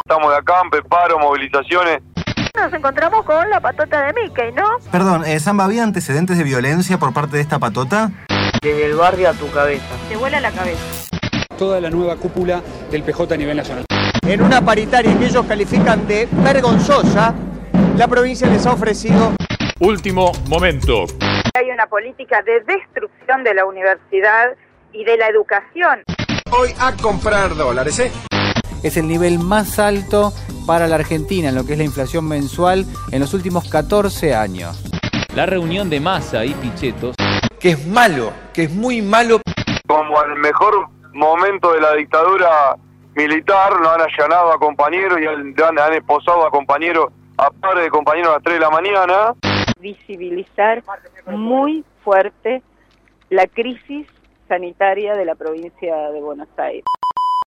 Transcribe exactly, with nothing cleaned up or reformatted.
Estamos de acampe, paro, movilizaciones. Nos encontramos con la patota de Mickey, ¿no? Perdón, eh, Samba, ¿había antecedentes de violencia por parte de esta patota? Desde el barrio a tu cabeza. Te vuela la cabeza. Toda la nueva cúpula del P J a nivel nacional. En una paritaria que ellos califican de vergonzosa, la provincia les ha ofrecido... Último momento. Hay una política de destrucción de la universidad y de la educación. Hoy a comprar dólares, ¿eh? Es el nivel más alto para la Argentina en lo que es la inflación mensual en los últimos catorce años. La reunión de Massa y Pichetto. Que es malo, que es muy malo. Como en el mejor momento de la dictadura militar, lo han allanado a compañeros y han, han, han esposado a compañeros, a padres de compañeros a las tres de la mañana. Visibilizar muy fuerte la crisis sanitaria de la provincia de Buenos Aires.